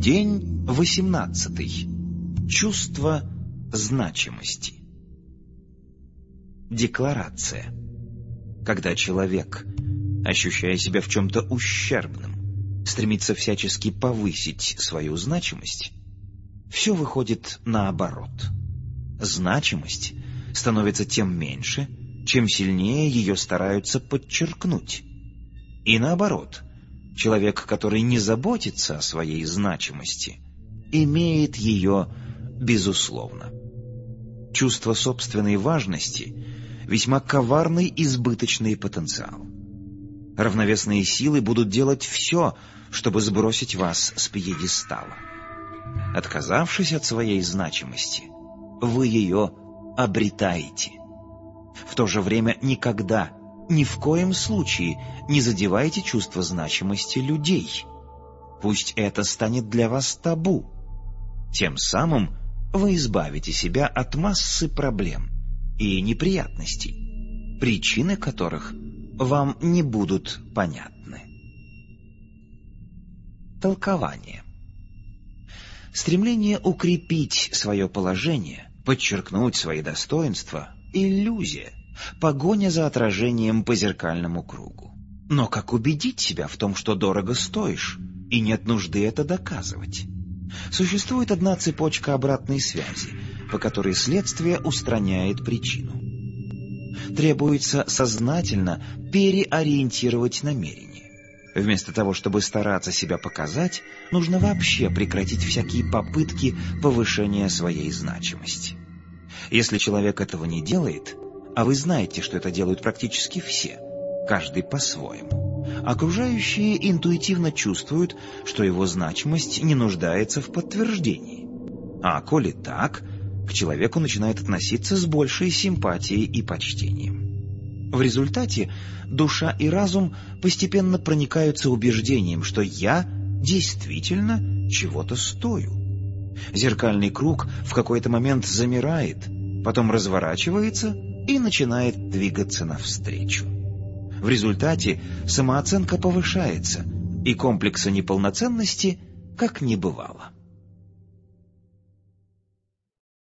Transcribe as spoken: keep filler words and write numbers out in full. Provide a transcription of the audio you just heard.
День восемнадцатый. Чувство значимости. Декларация. Когда человек, ощущая себя в чем-то ущербным, стремится всячески повысить свою значимость, все выходит наоборот. Значимость становится тем меньше, чем сильнее ее стараются подчеркнуть. И наоборот, человек, который не заботится о своей значимости, имеет ее безусловно. Чувство собственной важности — весьма коварный избыточный потенциал. Равновесные силы будут делать все, чтобы сбросить вас с пьедестала. Отказавшись от своей значимости, вы ее обретаете. В то же время никогда, ни в коем случае не задевайте чувство значимости людей. Пусть это станет для вас табу. Тем самым вы избавите себя от массы проблем и неприятностей, причины которых вам не будут понятны. Толкование. Стремление укрепить свое положение, подчеркнуть свои достоинства — иллюзия, погоня за отражением по зеркальному кругу. Но как убедить себя в том, что дорого стоишь, и нет нужды это доказывать? Существует одна цепочка обратной связи, по которой следствие устраняет причину. Требуется сознательно переориентировать намерение. Вместо того, чтобы стараться себя показать, нужно вообще прекратить всякие попытки повышения своей значимости. Если человек этого не делает, а вы знаете, что это делают практически все, каждый по-своему, окружающие интуитивно чувствуют, что его значимость не нуждается в подтверждении. А коли так, к человеку начинает относиться с большей симпатией и почтением. В результате душа и разум постепенно проникаются убеждением, что я действительно чего-то стою. Зеркальный круг в какой-то момент замирает, потом разворачивается и начинает двигаться навстречу. В результате самооценка повышается, и комплекса неполноценности как не бывало.